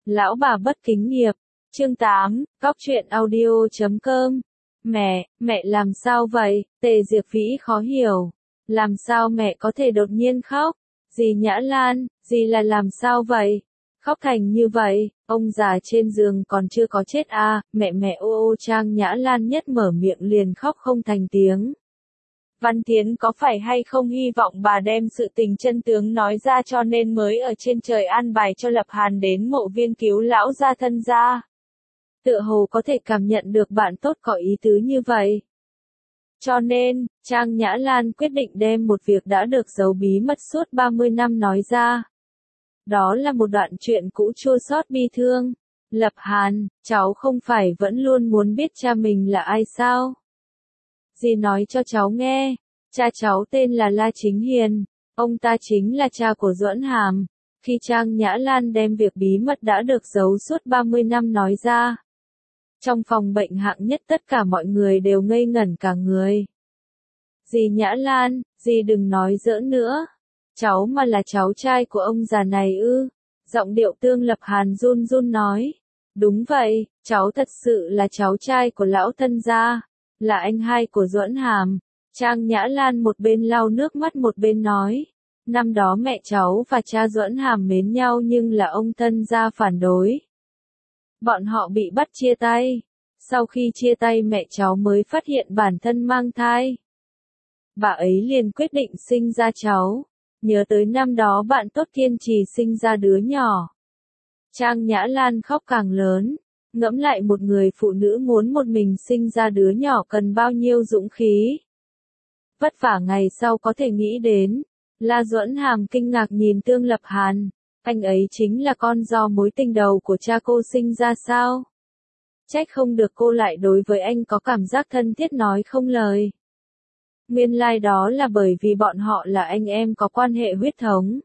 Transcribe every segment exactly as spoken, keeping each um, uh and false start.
Lão bà bất kính nghiệp. Chương tám, cóc truyện audio chấm com. Mẹ, mẹ làm sao vậy? Tề Diệp Vĩ khó hiểu. Làm sao mẹ có thể đột nhiên khóc? Dì Nhã Lan, dì là làm sao vậy? Khóc thành như vậy, ông già trên giường còn chưa có chết à, mẹ mẹ ô ô Trang Nhã Lan nhất mở miệng liền khóc không thành tiếng. Văn Thiến có phải hay không hy vọng bà đem sự tình chân tướng nói ra cho nên mới ở trên trời an bài cho Lập Hàn đến mộ viên cứu lão gia thân gia. Tựa hồ có thể cảm nhận được bạn tốt có ý tứ như vậy. Cho nên, Trang Nhã Lan quyết định đem một việc đã được giấu bí mật suốt ba mươi năm nói ra. Đó là một đoạn chuyện cũ chua xót bi thương. Lập Hàn, cháu không phải vẫn luôn muốn biết cha mình là ai sao? Dì nói cho cháu nghe, cha cháu tên là La Chính Hiền, ông ta chính là cha của Duẫn Hàm. Khi Trang Nhã Lan đem việc bí mật đã được giấu suốt ba mươi năm nói ra, trong phòng bệnh hạng nhất tất cả mọi người đều ngây ngẩn cả người. Dì Nhã Lan, dì đừng nói giỡn nữa. Cháu mà là cháu trai của ông già này ư? Giọng điệu Tương Lập Hàn run run nói. Đúng vậy, cháu thật sự là cháu trai của lão thân gia, là anh hai của Duẫn Hàm. Trang Nhã Lan một bên lau nước mắt một bên nói. Năm đó mẹ cháu và cha Duẫn Hàm mến nhau nhưng là ông thân gia phản đối. Bọn họ bị bắt chia tay. Sau khi chia tay mẹ cháu mới phát hiện bản thân mang thai. Bà ấy liền quyết định sinh ra cháu. Nhớ tới năm đó bạn tốt kiên trì sinh ra đứa nhỏ. Trang Nhã Lan khóc càng lớn. Ngẫm lại một người phụ nữ muốn một mình sinh ra đứa nhỏ cần bao nhiêu dũng khí. Vất vả ngày sau có thể nghĩ đến. La Duẫn Hàm kinh ngạc nhìn Tương Lập Hàn. Anh ấy chính là con do mối tình đầu của cha cô sinh ra sao? Trách không được cô lại đối với anh có cảm giác thân thiết nói không lời. Nguyên lai like đó là bởi vì bọn họ là anh em có quan hệ huyết thống.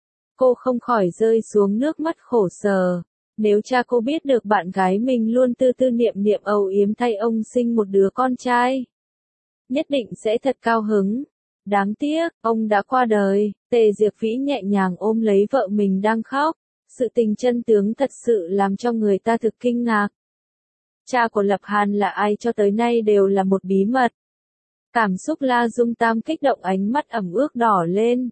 Cô không khỏi rơi xuống nước mắt khổ sở. Nếu cha cô biết được bạn gái mình luôn tư tư niệm niệm âu yếm thay ông sinh một đứa con trai, nhất định sẽ thật cao hứng. Đáng tiếc, ông đã qua đời. Tề Diệp Vĩ nhẹ nhàng ôm lấy vợ mình đang khóc. Sự tình chân tướng thật sự làm cho người ta thực kinh ngạc. Cha của Lập Hàn là ai cho tới nay đều là một bí mật. Cảm xúc La Dung Tam kích động, ánh mắt ẩm ướt đỏ lên.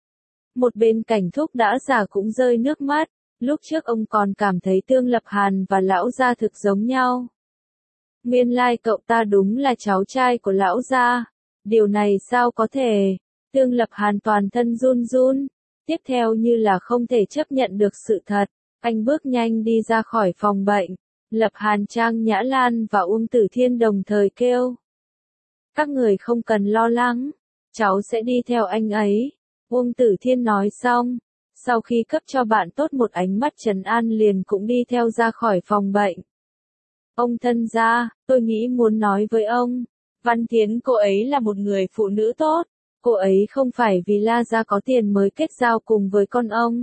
Một bên Cảnh Thúc đã già cũng rơi nước mắt. Lúc trước ông còn cảm thấy Tương Lập Hàn và lão gia thực giống nhau. Nguyên lai cậu ta đúng là cháu trai của lão gia. Điều này sao có thể? Tương Lập Hàn toàn thân run run. Tiếp theo như là không thể chấp nhận được sự thật. Anh bước nhanh đi ra khỏi phòng bệnh. Lập Hàn, Trang Nhã Lan và Uông Tử Thiên đồng thời kêu. Các người không cần lo lắng. Cháu sẽ đi theo anh ấy. Uông Tử Thiên nói xong. Sau khi cấp cho bạn tốt một ánh mắt trấn an liền cũng đi theo ra khỏi phòng bệnh. Ông thân gia, tôi nghĩ muốn nói với ông. Văn Thiến cô ấy là một người phụ nữ tốt. Cô ấy không phải vì La gia có tiền mới kết giao cùng với con ông.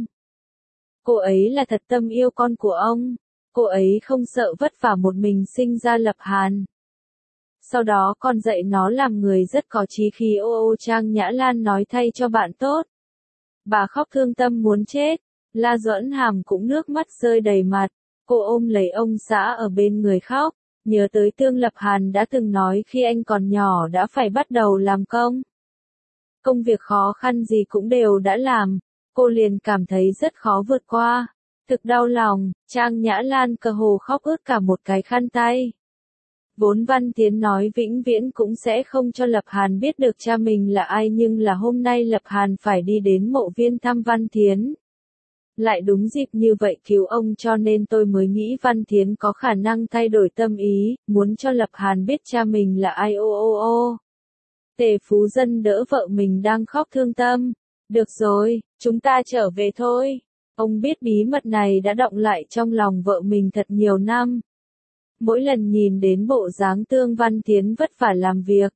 Cô ấy là thật tâm yêu con của ông. Cô ấy không sợ vất vả một mình sinh ra Lập Hàn. Sau đó còn dạy nó làm người rất có chí khí. Ô ô Trang Nhã Lan nói thay cho bạn tốt. Bà khóc thương tâm muốn chết. La Duẫn Hàm cũng nước mắt rơi đầy mặt. Cô ôm lấy ông xã ở bên người khóc. Nhớ tới Tương Lập Hàn đã từng nói khi anh còn nhỏ đã phải bắt đầu làm công. Công việc khó khăn gì cũng đều đã làm. Cô liền cảm thấy rất khó vượt qua. Thực đau lòng. Trang Nhã Lan cơ hồ khóc ướt cả một cái khăn tay. Vốn Văn Thiến nói vĩnh viễn cũng sẽ không cho Lập Hàn biết được cha mình là ai, nhưng là hôm nay Lập Hàn phải đi đến mộ viên thăm Văn Thiến. Lại đúng dịp như vậy cứu ông, cho nên tôi mới nghĩ Văn Thiến có khả năng thay đổi tâm ý, muốn cho Lập Hàn biết cha mình là ai. Ô ô ô. Tề Phú Dân đỡ vợ mình đang khóc thương tâm. Được rồi, chúng ta trở về thôi. Ông biết bí mật này đã đọng lại trong lòng vợ mình thật nhiều năm. Mỗi lần nhìn đến bộ dáng Tương Văn Thiến vất vả làm việc,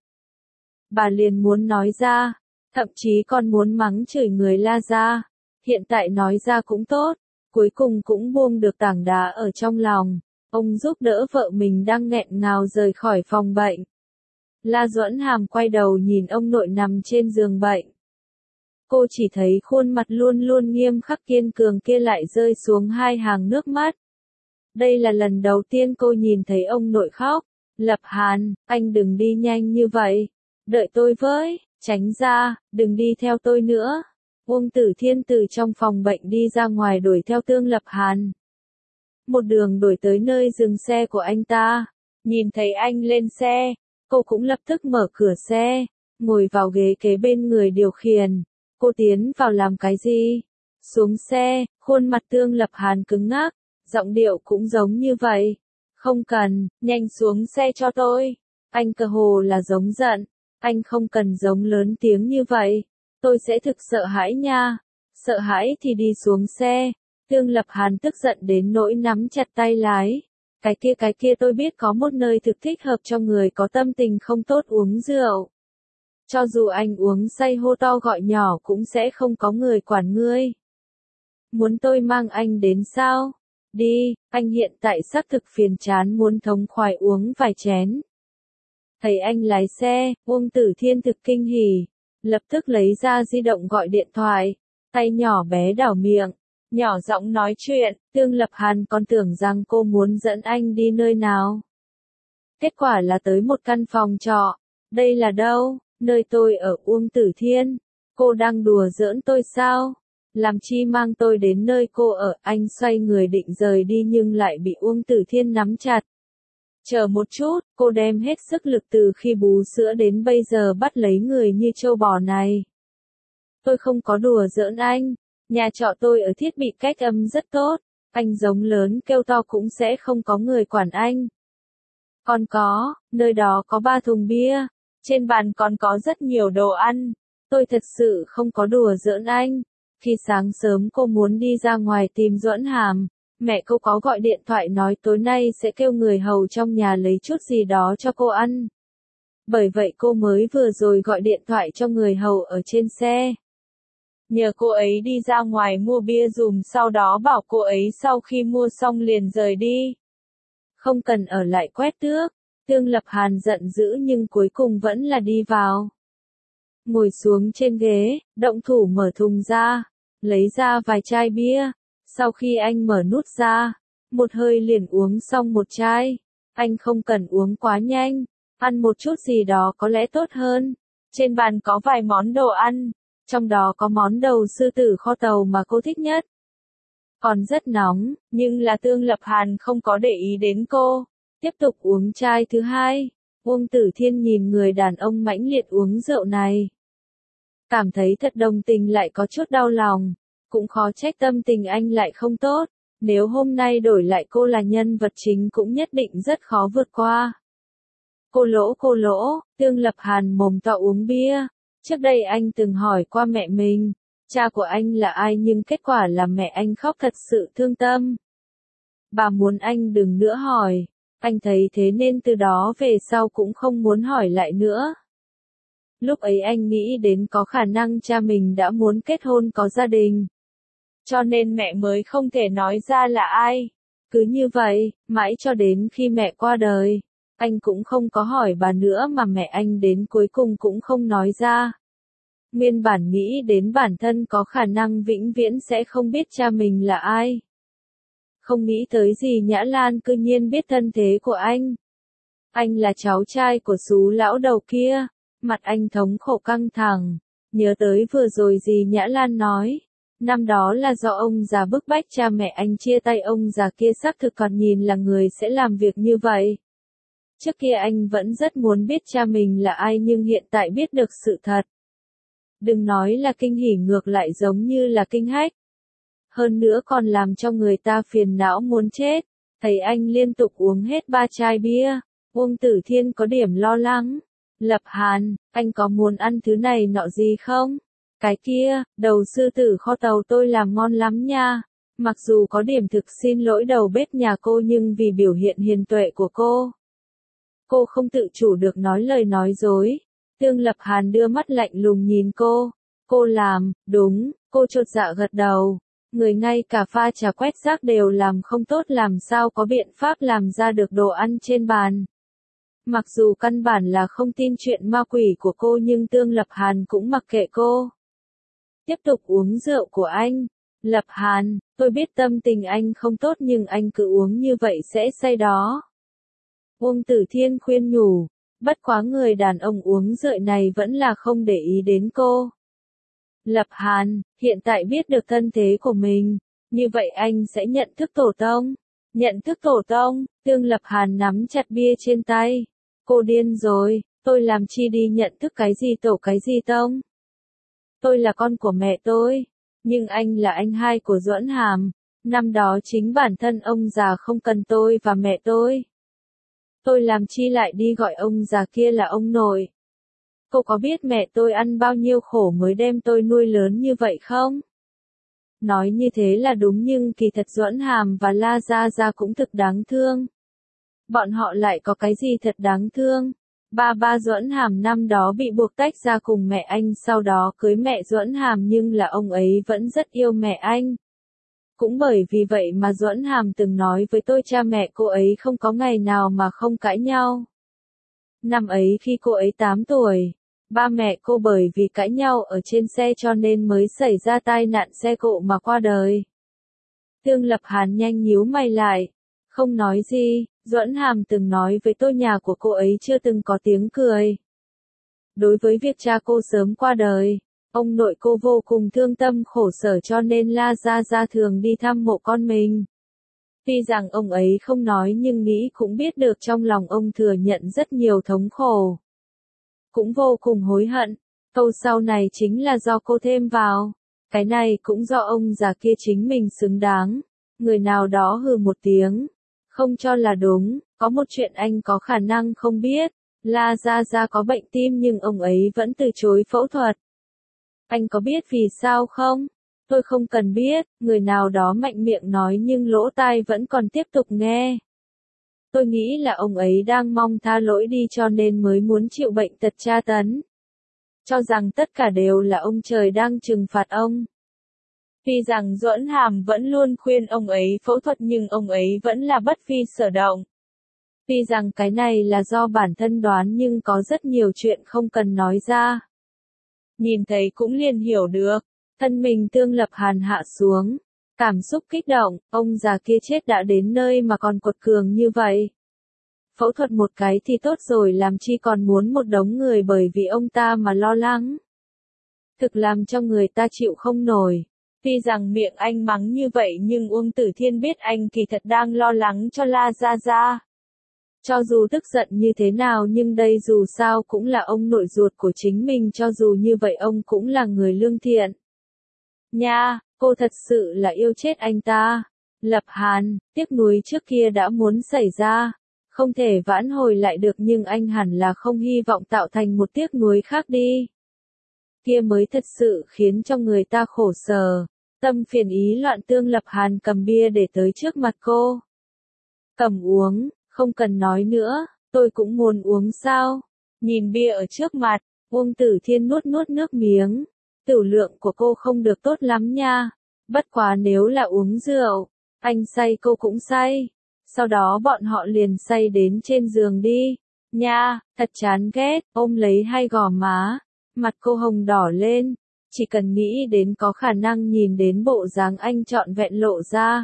bà liền muốn nói ra, thậm chí còn muốn mắng chửi người La gia. Hiện tại nói ra cũng tốt, cuối cùng cũng buông được tảng đá ở trong lòng. Ông giúp đỡ vợ mình đang nghẹn ngào rời khỏi phòng bệnh. La Duẫn Hàm quay đầu nhìn ông nội nằm trên giường bệnh. Cô chỉ thấy khuôn mặt luôn luôn nghiêm khắc kiên cường kia lại rơi xuống hai hàng nước mắt. Đây là lần đầu tiên cô nhìn thấy ông nội khóc. Lập Hàn, anh đừng đi nhanh như vậy. Đợi tôi với, tránh ra, đừng đi theo tôi nữa. Uông Tử Thiên từ trong phòng bệnh đi ra ngoài đuổi theo Tương Lập Hàn. Một đường đuổi tới nơi dừng xe của anh ta. Nhìn thấy anh lên xe, cô cũng lập tức mở cửa xe, ngồi vào ghế kế bên người điều khiển. Cô tiến vào làm cái gì? Xuống xe, khuôn mặt Tương Lập Hàn cứng ngắc, giọng điệu cũng giống như vậy. Không cần, nhanh xuống xe cho tôi. Anh cơ hồ là giống giận. Anh không cần giống lớn tiếng như vậy. Tôi sẽ thực sợ hãi nha. Sợ hãi thì đi xuống xe. Tương Lập Hàn tức giận đến nỗi nắm chặt tay lái. Cái kia cái kia tôi biết có một nơi thực thích hợp cho người có tâm tình không tốt uống rượu. Cho dù anh uống say hô to gọi nhỏ cũng sẽ không có người quản ngươi. Muốn tôi mang anh đến sao? Đi, anh hiện tại xác thực phiền chán muốn thống khoái uống vài chén. Thấy anh lái xe, Uông Tử Thiên thực kinh hỉ, lập tức lấy ra di động gọi điện thoại, tay nhỏ bé đảo miệng, nhỏ giọng nói chuyện. Tương Lập Hàn còn tưởng rằng cô muốn dẫn anh đi nơi nào. Kết quả là tới một căn phòng trọ. Đây là đâu? Nơi tôi ở. Uông Tử Thiên. Cô đang đùa giỡn tôi sao? Làm chi mang tôi đến nơi cô ở? Anh xoay người định rời đi nhưng lại bị Uông Tử Thiên nắm chặt. Chờ một chút, cô đem hết sức lực từ khi bú sữa đến bây giờ bắt lấy người như trâu bò này. Tôi không có đùa giỡn anh. Nhà trọ tôi ở thiết bị cách âm rất tốt. Anh giống lớn kêu to cũng sẽ không có người quản anh. Còn có, nơi đó có ba thùng bia. Trên bàn còn có rất nhiều đồ ăn. Tôi thật sự không có đùa giỡn anh. Khi sáng sớm cô muốn đi ra ngoài tìm Duẫn Hàm, mẹ cô có gọi điện thoại nói tối nay sẽ kêu người hầu trong nhà lấy chút gì đó cho cô ăn. Bởi vậy cô mới vừa rồi gọi điện thoại cho người hầu ở trên xe. Nhờ cô ấy đi ra ngoài mua bia dùm, sau đó bảo cô ấy sau khi mua xong liền rời đi. Không cần ở lại quét tước. Tương Lập Hàn giận dữ nhưng cuối cùng vẫn là đi vào. Ngồi xuống trên ghế, động thủ mở thùng ra, lấy ra vài chai bia. Sau khi anh mở nút ra, một hơi liền uống xong một chai. Anh không cần uống quá nhanh, ăn một chút gì đó có lẽ tốt hơn. Trên bàn có vài món đồ ăn, trong đó có món đầu sư tử kho tàu mà cô thích nhất. Còn rất nóng, nhưng là Tương Lập Hàn không có để ý đến cô. Tiếp tục uống chai thứ hai. Uông Tử Thiên nhìn người đàn ông mãnh liệt uống rượu này. Cảm thấy thật đồng tình lại có chút đau lòng. Cũng khó trách tâm tình anh lại không tốt. Nếu hôm nay đổi lại cô là nhân vật chính cũng nhất định rất khó vượt qua. Cô lỗ cô lỗ, Tương Lập Hàn mồm to uống bia. Trước đây anh từng hỏi qua mẹ mình, cha của anh là ai nhưng kết quả là mẹ anh khóc thật sự thương tâm. Bà muốn anh đừng nữa hỏi. Anh thấy thế nên từ đó về sau cũng không muốn hỏi lại nữa. Lúc ấy anh nghĩ đến có khả năng cha mình đã muốn kết hôn có gia đình. Cho nên mẹ mới không thể nói ra là ai. Cứ như vậy, mãi cho đến khi mẹ qua đời. Anh cũng không có hỏi bà nữa mà mẹ anh đến cuối cùng cũng không nói ra. Nguyên bản nghĩ đến bản thân có khả năng vĩnh viễn sẽ không biết cha mình là ai. Không nghĩ tới gì Nhã Lan cư nhiên biết thân thế của anh. Anh là cháu trai của Sú lão đầu kia. Mặt anh thống khổ căng thẳng. Nhớ tới vừa rồi gì Nhã Lan nói. Năm đó là do ông già bức bách cha mẹ anh chia tay, ông già kia xác thực còn nhìn là người sẽ làm việc như vậy. Trước kia anh vẫn rất muốn biết cha mình là ai nhưng hiện tại biết được sự thật. Đừng nói là kinh hỉ, ngược lại giống như là kinh hách. Hơn nữa còn làm cho người ta phiền não muốn chết. Thấy anh liên tục uống hết ba chai bia, Uông Tử Thiên có điểm lo lắng. Lập Hàn, anh có muốn ăn thứ này nọ gì không? Cái kia, đầu sư tử kho tàu tôi làm ngon lắm nha. Mặc dù có điểm thực xin lỗi đầu bếp nhà cô nhưng vì biểu hiện hiền tuệ của cô, cô không tự chủ được nói lời nói dối. Tương Lập Hàn đưa mắt lạnh lùng nhìn cô. Cô làm, đúng, cô chột dạ gật đầu. Người ngay cả pha trà quét rác đều làm không tốt làm sao có biện pháp làm ra được đồ ăn trên bàn. Mặc dù căn bản là không tin chuyện ma quỷ của cô nhưng Tương Lập Hàn cũng mặc kệ cô. tiếp tục uống rượu của anh. Lập Hàn, tôi biết tâm tình anh không tốt nhưng anh cứ uống như vậy sẽ say đó. Uông Tử Thiên khuyên nhủ, bất quá người đàn ông uống rượu này vẫn là không để ý đến cô. Lập Hàn, hiện tại biết được thân thế của mình, như vậy anh sẽ nhận thức tổ tông. Nhận thức tổ tông, Tương Lập Hàn nắm chặt bia trên tay. Cô điên rồi, tôi làm chi đi nhận thức cái gì tổ cái gì tông. Tôi là con của mẹ tôi, nhưng anh là anh hai của Duẫn Hàm. Năm đó chính bản thân ông già không cần tôi và mẹ tôi. Tôi làm chi lại đi gọi ông già kia là ông nội. Cô có biết mẹ tôi ăn bao nhiêu khổ mới đem tôi nuôi lớn như vậy không? Nói như thế là đúng nhưng kỳ thật Duẫn Hàm và La Gia Gia cũng thực đáng thương. Bọn họ lại có cái gì thật đáng thương? Ba ba Duẫn Hàm năm đó bị buộc tách ra cùng mẹ anh sau đó cưới mẹ Duẫn Hàm nhưng là ông ấy vẫn rất yêu mẹ anh. Cũng bởi vì vậy mà Duẫn Hàm từng nói với tôi cha mẹ cô ấy không có ngày nào mà không cãi nhau. Năm ấy khi cô ấy tám tuổi, ba mẹ cô bởi vì cãi nhau ở trên xe cho nên mới xảy ra tai nạn xe cộ mà qua đời. Tương Lập Hàn nhanh nhíu mày lại, không nói gì. Duẫn Hàm từng nói với tôi nhà của cô ấy chưa từng có tiếng cười. Đối với việc cha cô sớm qua đời, ông nội cô vô cùng thương tâm khổ sở cho nên La Gia Gia thường đi thăm mộ con mình. Tuy rằng ông ấy không nói nhưng nghĩ cũng biết được trong lòng ông thừa nhận rất nhiều thống khổ. Cũng vô cùng hối hận, câu sau này chính là do cô thêm vào. Cái này cũng do ông già kia chính mình xứng đáng. Người nào đó hừ một tiếng. Không cho là đúng, có một chuyện anh có khả năng không biết. La Gia Gia có bệnh tim nhưng ông ấy vẫn từ chối phẫu thuật. Anh có biết vì sao không? Tôi không cần biết, người nào đó mạnh miệng nói nhưng lỗ tai vẫn còn tiếp tục nghe. Tôi nghĩ là ông ấy đang mong tha lỗi đi cho nên mới muốn chịu bệnh tật tra tấn. Cho rằng tất cả đều là ông trời đang trừng phạt ông. Tuy rằng Duẫn Hàm vẫn luôn khuyên ông ấy phẫu thuật nhưng ông ấy vẫn là bất vi sở động. Tuy rằng cái này là do bản thân đoán nhưng có rất nhiều chuyện không cần nói ra. Nhìn thấy cũng liền hiểu được, thân mình Tương Lập Hàn hạ xuống. Cảm xúc kích động, ông già kia chết đã đến nơi mà còn quật cường như vậy. Phẫu thuật một cái thì tốt rồi làm chi còn muốn một đống người bởi vì ông ta mà lo lắng. Thực làm cho người ta chịu không nổi. Tuy rằng miệng anh mắng như vậy nhưng Uông Tử Thiên biết anh kỳ thật đang lo lắng cho La Gia Gia. Cho dù tức giận như thế nào nhưng đây dù sao cũng là ông nội ruột của chính mình cho dù như vậy ông cũng là người lương thiện. Nha, cô thật sự là yêu chết anh ta. Lập Hàn, tiếc nuối trước kia đã muốn xảy ra. Không thể vãn hồi lại được nhưng anh hẳn là không hy vọng tạo thành một tiếc nuối khác đi. Kia mới thật sự khiến cho người ta khổ sở. Tâm phiền ý loạn Tương Lập Hàn cầm bia để tới trước mặt cô. Cầm uống, không cần nói nữa, tôi cũng muốn uống sao. Nhìn bia ở trước mặt, Uông Tử Thiên nuốt nuốt nước miếng. Tửu lượng của cô không được tốt lắm nha. Bất quá nếu là uống rượu, anh say cô cũng say. Sau đó bọn họ liền say đến trên giường đi. Nha, thật chán ghét, ôm lấy hai gò má. Mặt cô hồng đỏ lên. Chỉ cần nghĩ đến có khả năng nhìn đến bộ dáng anh trọn vẹn lộ ra.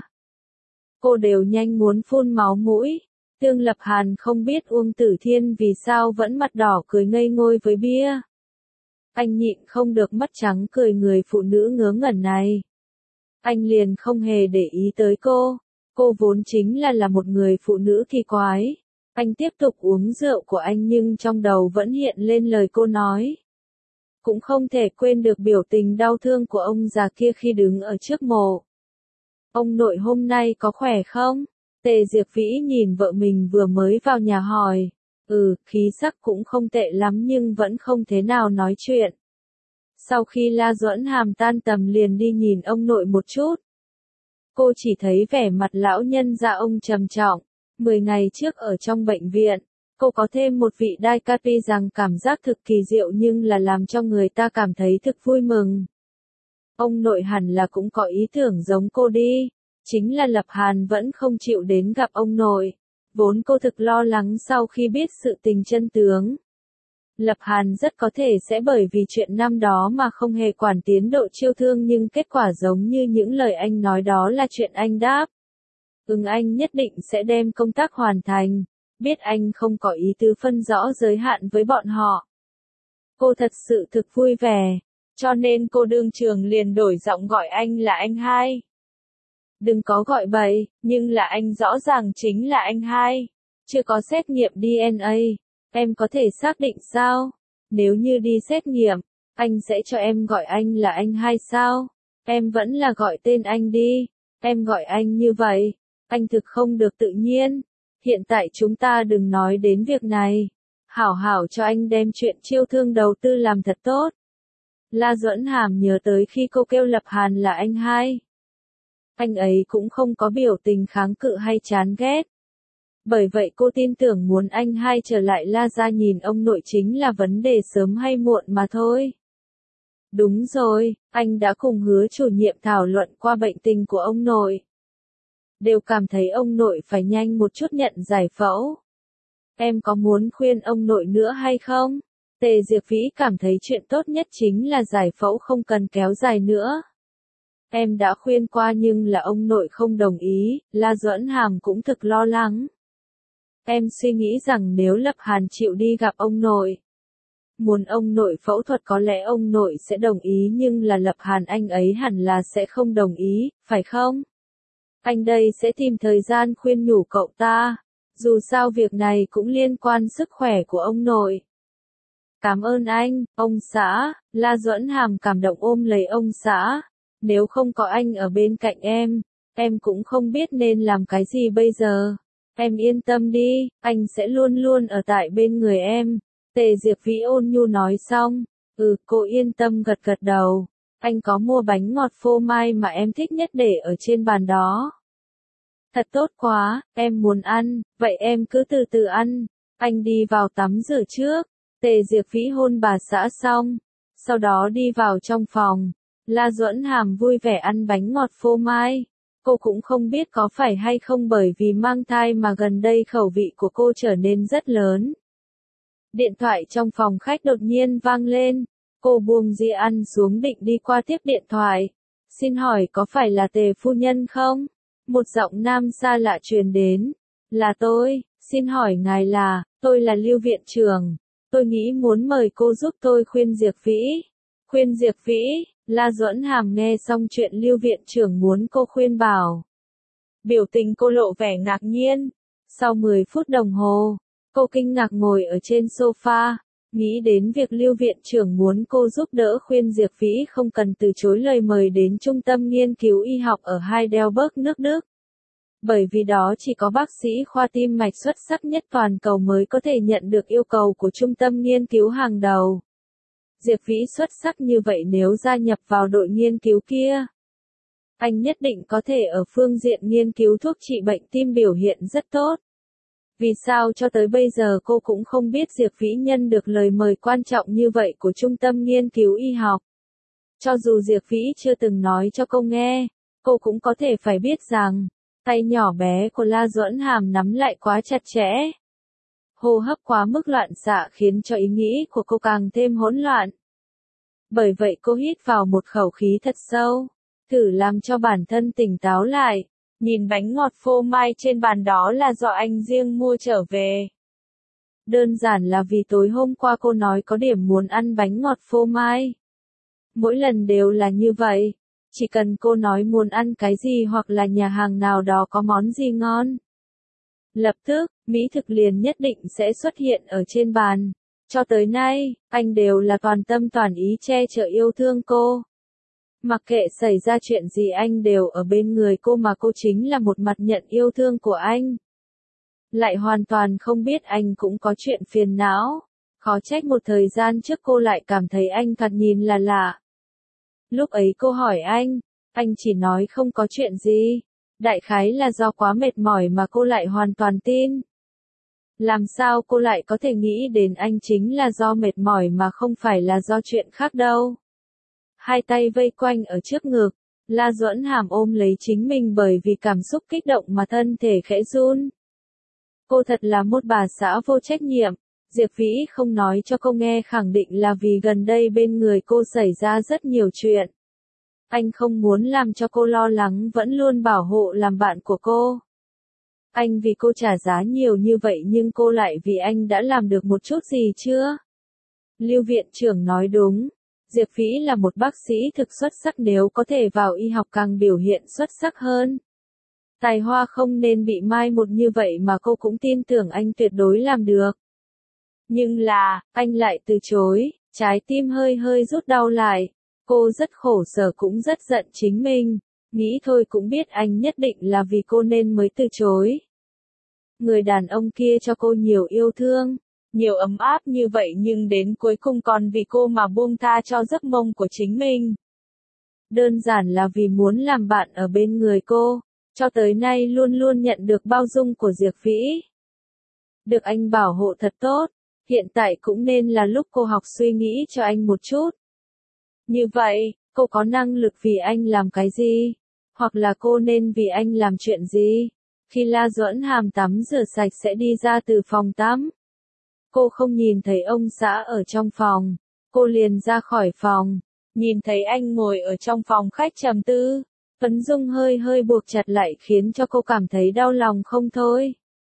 Cô đều nhanh muốn phun máu mũi. Tương Lập Hàn không biết Uông Tử Thiên vì sao vẫn mặt đỏ cười ngây ngôi với bia. Anh nhịn không được mắt trắng cười người phụ nữ ngớ ngẩn này. Anh liền không hề để ý tới cô. Cô vốn chính là là một người phụ nữ kỳ quái. Anh tiếp tục uống rượu của anh nhưng trong đầu vẫn hiện lên lời cô nói. Cũng không thể quên được biểu tình đau thương của ông già kia khi đứng ở trước mộ. Ông nội hôm nay có khỏe không? Tề Diệp Vĩ nhìn vợ mình vừa mới vào nhà hỏi. Ừ, khí sắc cũng không tệ lắm nhưng vẫn không thế nào nói chuyện. Sau khi La Duẫn Hàm tan tầm liền đi nhìn ông nội một chút. Cô chỉ thấy vẻ mặt lão nhân gia ông trầm trọng. Mười ngày trước ở trong bệnh viện, cô có thêm một vị đai capi rằng cảm giác thực kỳ diệu nhưng là làm cho người ta cảm thấy thực vui mừng. Ông nội hẳn là cũng có ý tưởng giống cô đi. Chính là Lập Hàn vẫn không chịu đến gặp ông nội. Vốn cô thực lo lắng sau khi biết sự tình chân tướng. Lập Hàn rất có thể sẽ bởi vì chuyện năm đó mà không hề quản tiến độ chiêu thương nhưng kết quả giống như những lời anh nói đó là chuyện anh đáp. Ưng anh nhất định sẽ đem công tác hoàn thành, biết anh không có ý tứ phân rõ giới hạn với bọn họ. Cô thật sự thực vui vẻ, cho nên cô đương trường liền đổi giọng gọi anh là anh hai. Đừng có gọi bậy, nhưng là anh rõ ràng chính là anh hai. Chưa có xét nghiệm đê en a, em có thể xác định sao? Nếu như đi xét nghiệm, anh sẽ cho em gọi anh là anh hai sao? Em vẫn là gọi tên anh đi. Em gọi anh như vậy, anh thực không được tự nhiên. Hiện tại chúng ta đừng nói đến việc này. Hảo hảo cho anh đem chuyện chiêu thương đầu tư làm thật tốt. La Duẫn Hàm nhớ tới khi cô kêu Lập Hàn là anh hai. Anh ấy cũng không có biểu tình kháng cự hay chán ghét. Bởi vậy cô tin tưởng muốn anh hai trở lại La gia nhìn ông nội chính là vấn đề sớm hay muộn mà thôi. Đúng rồi, anh đã cùng Hứa chủ nhiệm thảo luận qua bệnh tình của ông nội. Đều cảm thấy ông nội phải nhanh một chút nhận giải phẫu. Em có muốn khuyên ông nội nữa hay không? Tề Diệp Vĩ cảm thấy chuyện tốt nhất chính là giải phẫu không cần kéo dài nữa. Em đã khuyên qua nhưng là ông nội không đồng ý, La Duẫn Hàm cũng thực lo lắng. Em suy nghĩ rằng nếu Lập Hàn chịu đi gặp ông nội, muốn ông nội phẫu thuật có lẽ ông nội sẽ đồng ý nhưng là Lập Hàn anh ấy hẳn là sẽ không đồng ý, phải không? Anh đây sẽ tìm thời gian khuyên nhủ cậu ta, dù sao việc này cũng liên quan sức khỏe của ông nội. Cảm ơn anh, ông xã, La Duẫn Hàm cảm động ôm lấy ông xã. Nếu không có anh ở bên cạnh em, em cũng không biết nên làm cái gì bây giờ. Em yên tâm đi, anh sẽ luôn luôn ở tại bên người em. Tề Diệp Vĩ ôn nhu nói xong, ừ, cô yên tâm gật gật đầu. Anh có mua bánh ngọt phô mai mà em thích nhất để ở trên bàn đó. Thật tốt quá, em muốn ăn, vậy em cứ từ từ ăn. Anh đi vào tắm rửa trước. Tề Diệp Vĩ hôn bà xã xong, sau đó đi vào trong phòng. La Duẫn Hàm vui vẻ ăn bánh ngọt phô mai. Cô cũng không biết có phải hay không bởi vì mang thai mà gần đây khẩu vị của cô trở nên rất lớn. Điện thoại trong phòng khách đột nhiên vang lên. Cô buông dĩa ăn xuống định đi qua tiếp điện thoại. Xin hỏi có phải là Tề phu nhân không? Một giọng nam xa lạ truyền đến. Là tôi, xin hỏi ngài là, tôi là Lưu viện trưởng. Tôi nghĩ muốn mời cô giúp tôi khuyên Diệp Vĩ. Khuyên Diệp Vĩ, La Duẫn Hàm nghe xong chuyện Lưu viện trưởng muốn cô khuyên bảo. Biểu tình cô lộ vẻ ngạc nhiên. Sau mười phút đồng hồ, cô kinh ngạc ngồi ở trên sofa, nghĩ đến việc Lưu viện trưởng muốn cô giúp đỡ khuyên Diệp Vĩ không cần từ chối lời mời đến trung tâm nghiên cứu y học ở Heidelberg nước Đức. Bởi vì đó chỉ có bác sĩ khoa tim mạch xuất sắc nhất toàn cầu mới có thể nhận được yêu cầu của trung tâm nghiên cứu hàng đầu. Diệp Vĩ xuất sắc như vậy nếu gia nhập vào đội nghiên cứu kia, anh nhất định có thể ở phương diện nghiên cứu thuốc trị bệnh tim biểu hiện rất tốt. Vì sao cho tới bây giờ cô cũng không biết Diệp Vĩ nhân được lời mời quan trọng như vậy của trung tâm nghiên cứu y học. Cho dù Diệp Vĩ chưa từng nói cho cô nghe, cô cũng có thể phải biết rằng, tay nhỏ bé của La Duẫn Hàm nắm lại quá chặt chẽ. Hô hấp quá mức loạn xạ khiến cho ý nghĩ của cô càng thêm hỗn loạn. Bởi vậy cô hít vào một khẩu khí thật sâu, thử làm cho bản thân tỉnh táo lại. Nhìn bánh ngọt phô mai trên bàn đó là do anh riêng mua trở về. Đơn giản là vì tối hôm qua cô nói có điểm muốn ăn bánh ngọt phô mai. Mỗi lần đều là như vậy. Chỉ cần cô nói muốn ăn cái gì hoặc là nhà hàng nào đó có món gì ngon, lập tức, mỹ thực liền nhất định sẽ xuất hiện ở trên bàn. Cho tới nay, anh đều là toàn tâm toàn ý che chở yêu thương cô. Mặc kệ xảy ra chuyện gì anh đều ở bên người cô mà cô chính là một mặt nhận yêu thương của anh. Lại hoàn toàn không biết anh cũng có chuyện phiền não. Khó trách một thời gian trước cô lại cảm thấy anh thoạt nhìn là lạ. Lúc ấy cô hỏi anh, anh chỉ nói không có chuyện gì. Đại khái là do quá mệt mỏi mà cô lại hoàn toàn tin. Làm sao cô lại có thể nghĩ đến anh chính là do mệt mỏi mà không phải là do chuyện khác đâu. Hai tay vây quanh ở trước ngực, La Duẫn Hàm ôm lấy chính mình bởi vì cảm xúc kích động mà thân thể khẽ run. Cô thật là một bà xã vô trách nhiệm, Diệp Vĩ không nói cho cô nghe khẳng định là vì gần đây bên người cô xảy ra rất nhiều chuyện. Anh không muốn làm cho cô lo lắng vẫn luôn bảo hộ làm bạn của cô. Anh vì cô trả giá nhiều như vậy nhưng cô lại vì anh đã làm được một chút gì chưa? Lưu viện trưởng nói đúng. Diệp Vĩ là một bác sĩ thực xuất sắc, nếu có thể vào y học càng biểu hiện xuất sắc hơn. Tài hoa không nên bị mai một như vậy mà cô cũng tin tưởng anh tuyệt đối làm được. Nhưng là, anh lại từ chối, trái tim hơi hơi rút đau lại. Cô rất khổ sở cũng rất giận chính mình. Nghĩ thôi cũng biết anh nhất định là vì cô nên mới từ chối. Người đàn ông kia cho cô nhiều yêu thương, nhiều ấm áp như vậy nhưng đến cuối cùng còn vì cô mà buông tha cho giấc mộng của chính mình. Đơn giản là vì muốn làm bạn ở bên người cô, cho tới nay luôn luôn nhận được bao dung của Diệp Vĩ. Được anh bảo hộ thật tốt, hiện tại cũng nên là lúc cô học suy nghĩ cho anh một chút. Như vậy, cô có năng lực vì anh làm cái gì? Hoặc là cô nên vì anh làm chuyện gì? Khi La Duẫn Hàm tắm rửa sạch sẽ đi ra từ phòng tắm. Cô không nhìn thấy ông xã ở trong phòng. Cô liền ra khỏi phòng. Nhìn thấy anh ngồi ở trong phòng khách trầm tư. Phấn Dung hơi hơi buộc chặt lại khiến cho cô cảm thấy đau lòng không thôi.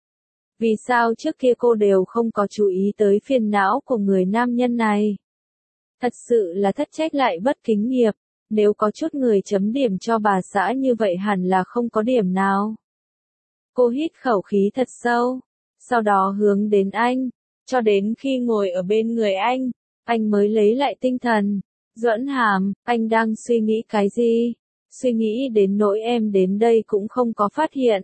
Vì sao trước kia cô đều không có chú ý tới phiền não của người nam nhân này? Thật sự là thất trách lại bất kính nghiệp. Nếu có chút người chấm điểm cho bà xã như vậy hẳn là không có điểm nào. Cô hít khẩu khí thật sâu, sau đó hướng đến anh, cho đến khi ngồi ở bên người anh, anh mới lấy lại tinh thần. Duẫn Hàm, anh đang suy nghĩ cái gì? Suy nghĩ đến nỗi em đến đây cũng không có phát hiện.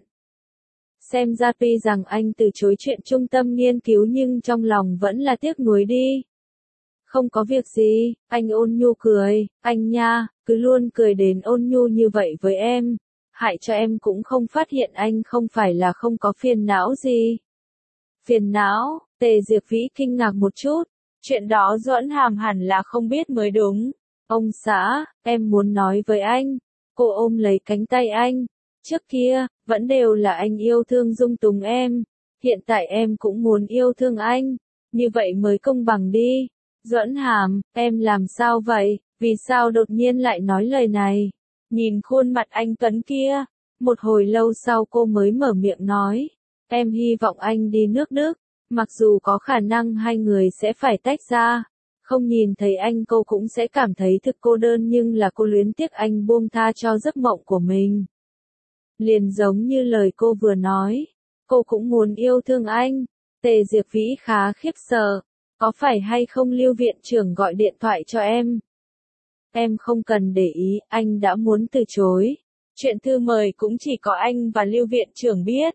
Xem ra tuy rằng anh từ chối chuyện trung tâm nghiên cứu nhưng trong lòng vẫn là tiếc nuối đi. Không có việc gì, anh ôn nhu cười, anh nha, cứ luôn cười đến ôn nhu như vậy với em. Hại cho em cũng không phát hiện anh không phải là không có phiền não gì. Phiền não, Tề Diệp Vĩ kinh ngạc một chút, chuyện đó Duẫn Hàm hẳn là không biết mới đúng. Ông xã, em muốn nói với anh. Cô ôm lấy cánh tay anh. Trước kia, vẫn đều là anh yêu thương dung túng em. Hiện tại em cũng muốn yêu thương anh. Như vậy mới công bằng đi. Duẫn Hàm, em làm sao vậy? Vì sao đột nhiên lại nói lời này? Nhìn khuôn mặt anh Tuấn kia, một hồi lâu sau cô mới mở miệng nói, em hy vọng anh đi nước Đức, mặc dù có khả năng hai người sẽ phải tách ra, không nhìn thấy anh cô cũng sẽ cảm thấy thực cô đơn nhưng là cô luyến tiếc anh buông tha cho giấc mộng của mình. Liền giống như lời cô vừa nói, cô cũng muốn yêu thương anh. Tề Diệp Vĩ khá khiếp sợ, có phải hay không Lưu viện trưởng gọi điện thoại cho em? Em không cần để ý, anh đã muốn từ chối. Chuyện thư mời cũng chỉ có anh và Lưu viện trưởng biết.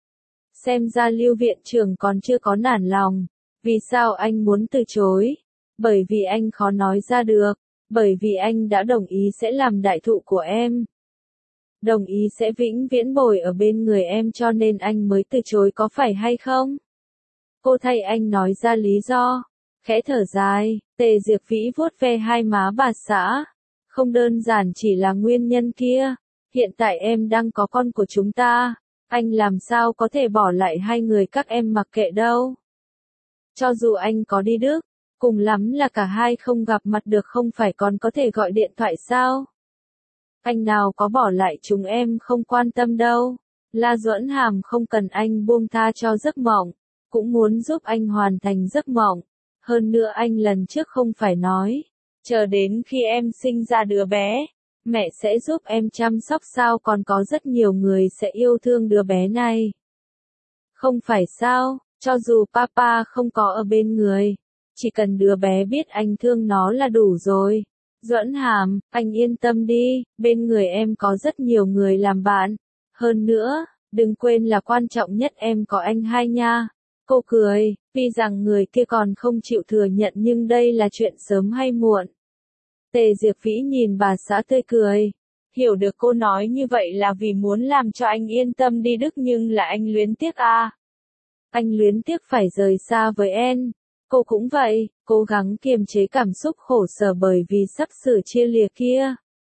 Xem ra Lưu viện trưởng còn chưa có nản lòng. Vì sao anh muốn từ chối? Bởi vì anh khó nói ra được. Bởi vì anh đã đồng ý sẽ làm đại thụ của em. Đồng ý sẽ vĩnh viễn bồi ở bên người em cho nên anh mới từ chối có phải hay không? Cô thay anh nói ra lý do. Khẽ thở dài, Tề Diệp Vĩ vuốt ve hai má bà xã. Không đơn giản chỉ là nguyên nhân kia. Hiện tại em đang có con của chúng ta. Anh làm sao có thể bỏ lại hai người các em mặc kệ đâu. Cho dù anh có đi Đức, cùng lắm là cả hai không gặp mặt được không phải còn có thể gọi điện thoại sao? Anh nào có bỏ lại chúng em không quan tâm đâu. La Duẫn Hàm không cần anh buông tha cho giấc mộng, cũng muốn giúp anh hoàn thành giấc mộng. Hơn nữa anh lần trước không phải nói, chờ đến khi em sinh ra đứa bé, mẹ sẽ giúp em chăm sóc sao, còn có rất nhiều người sẽ yêu thương đứa bé này. Không phải sao, cho dù papa không có ở bên người, chỉ cần đứa bé biết anh thương nó là đủ rồi. Duẫn Hàm, anh yên tâm đi, bên người em có rất nhiều người làm bạn. Hơn nữa, đừng quên là quan trọng nhất em có anh hai nha. Cô cười, tuy rằng người kia còn không chịu thừa nhận nhưng đây là chuyện sớm hay muộn. Tề Diệp Vĩ nhìn bà xã tươi cười. Hiểu được cô nói như vậy là vì muốn làm cho anh yên tâm đi Đức nhưng là anh luyến tiếc à. Anh luyến tiếc phải rời xa với em. Cô cũng vậy, cố gắng kiềm chế cảm xúc khổ sở bởi vì sắp sửa chia lìa kia.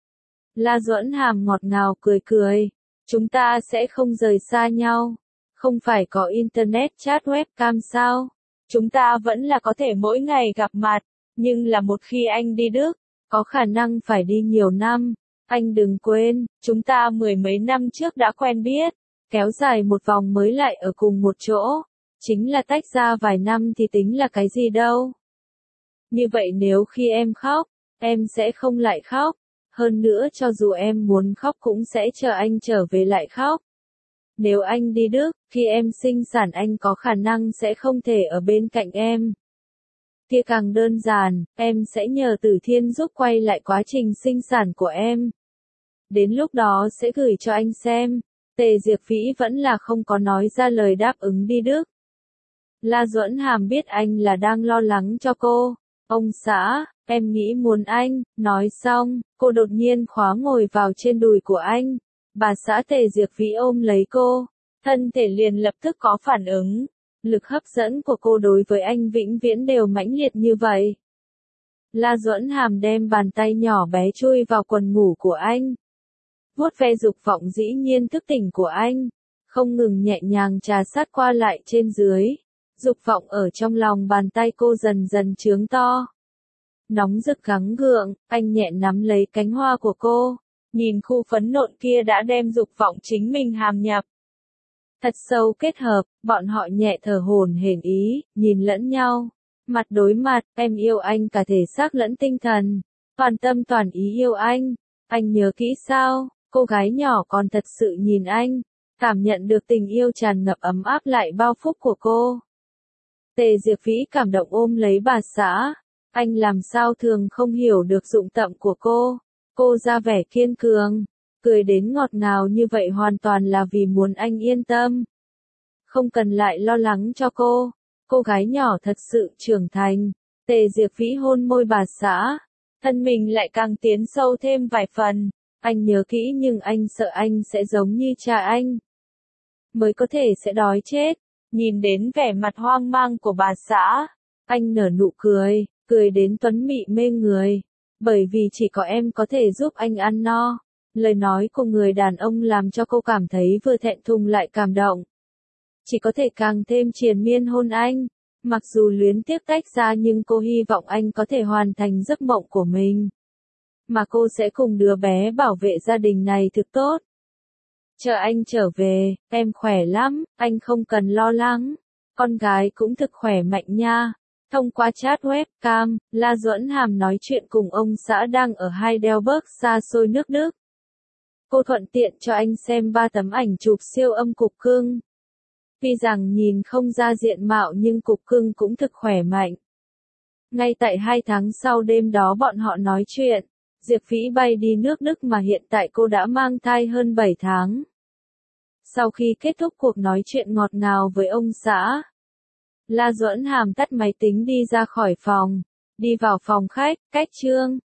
La Duẫn Hàm ngọt ngào cười cười. Chúng ta sẽ không rời xa nhau. Không phải có internet chat webcam sao? chúng ta vẫn là có thể mỗi ngày gặp mặt, nhưng là một khi anh đi Đức, có khả năng phải đi nhiều năm. Anh đừng quên, chúng ta mười mấy năm trước đã quen biết, kéo dài một vòng mới lại ở cùng một chỗ. Chính là tách ra vài năm thì tính là cái gì đâu. Như vậy nếu khi em khóc, em sẽ không lại khóc. Hơn nữa cho dù em muốn khóc cũng sẽ chờ anh trở về lại khóc. Nếu anh đi Đức, khi em sinh sản anh có khả năng sẽ không thể ở bên cạnh em. Kia càng đơn giản, em sẽ nhờ Tử Thiên giúp quay lại quá trình sinh sản của em. Đến lúc đó sẽ gửi cho anh xem. Tề Diệp Vĩ vẫn là không có nói ra lời đáp ứng đi Đức. La Duẫn Hàm biết anh là đang lo lắng cho cô. Ông xã, em nghĩ muốn anh, nói xong, cô đột nhiên khóa ngồi vào trên đùi của anh. Bà xã Tề Diệp Vĩ ôm lấy cô, thân thể liền lập tức có phản ứng. Lực hấp dẫn của cô đối với anh vĩnh viễn đều mãnh liệt như vậy. La Duẫn Hàm đem bàn tay nhỏ bé chui vào quần ngủ của anh. Vuốt ve dục vọng dĩ nhiên thức tỉnh của anh, không ngừng nhẹ nhàng trà sát qua lại trên dưới. Dục vọng ở trong lòng bàn tay cô dần dần trướng to. Nóng rực gắng gượng, anh nhẹ nắm lấy cánh hoa của cô, nhìn khu phấn nộn kia đã đem dục vọng chính mình hàm nhập. Thật sâu kết hợp, bọn họ nhẹ thở hổn hển ý, nhìn lẫn nhau. Mặt đối mặt, em yêu anh cả thể xác lẫn tinh thần. Toàn tâm toàn ý yêu anh. Anh nhớ kỹ sao, cô gái nhỏ còn thật sự nhìn anh. Cảm nhận được tình yêu tràn ngập ấm áp lại bao phúc của cô. Tề Diệp Vĩ cảm động ôm lấy bà xã. Anh làm sao thường không hiểu được dụng tậm của cô. Cô ra vẻ kiên cường, cười đến ngọt ngào như vậy hoàn toàn là vì muốn anh yên tâm. Không cần lại lo lắng cho cô. Cô gái nhỏ thật sự trưởng thành. Tề Diệp Vĩ hôn môi bà xã. Thân mình lại càng tiến sâu thêm vài phần. Anh nhớ kỹ nhưng anh sợ anh sẽ giống như cha anh. Mới có thể sẽ đói chết. Nhìn đến vẻ mặt hoang mang của bà xã. Anh nở nụ cười, cười đến tuấn mị mê người. Bởi vì chỉ có em có thể giúp anh ăn no. Lời nói của người đàn ông làm cho cô cảm thấy vừa thẹn thùng lại cảm động. Chỉ có thể càng thêm triền miên hôn anh. Mặc dù luyến tiếc tách ra nhưng cô hy vọng anh có thể hoàn thành giấc mộng của mình. Mà cô sẽ cùng đứa bé bảo vệ gia đình này thực tốt. Chờ anh trở về, em khỏe lắm, anh không cần lo lắng. Con gái cũng thực khỏe mạnh nha. Thông qua chat webcam, La Duẫn Hàm nói chuyện cùng ông xã đang ở Heidelberg xa xôi nước Đức. Cô thuận tiện cho anh xem ba tấm ảnh chụp siêu âm cục cưng. Tuy rằng nhìn không ra diện mạo nhưng cục cưng cũng thực khỏe mạnh. Ngay tại hai tháng sau đêm đó bọn họ nói chuyện, Diệp Vĩ bay đi nước Đức mà hiện tại cô đã mang thai hơn bảy tháng. Sau khi kết thúc cuộc nói chuyện ngọt ngào với ông xã, La Duẫn Hàm tắt máy tính đi ra khỏi phòng, đi vào phòng khách, cách Trương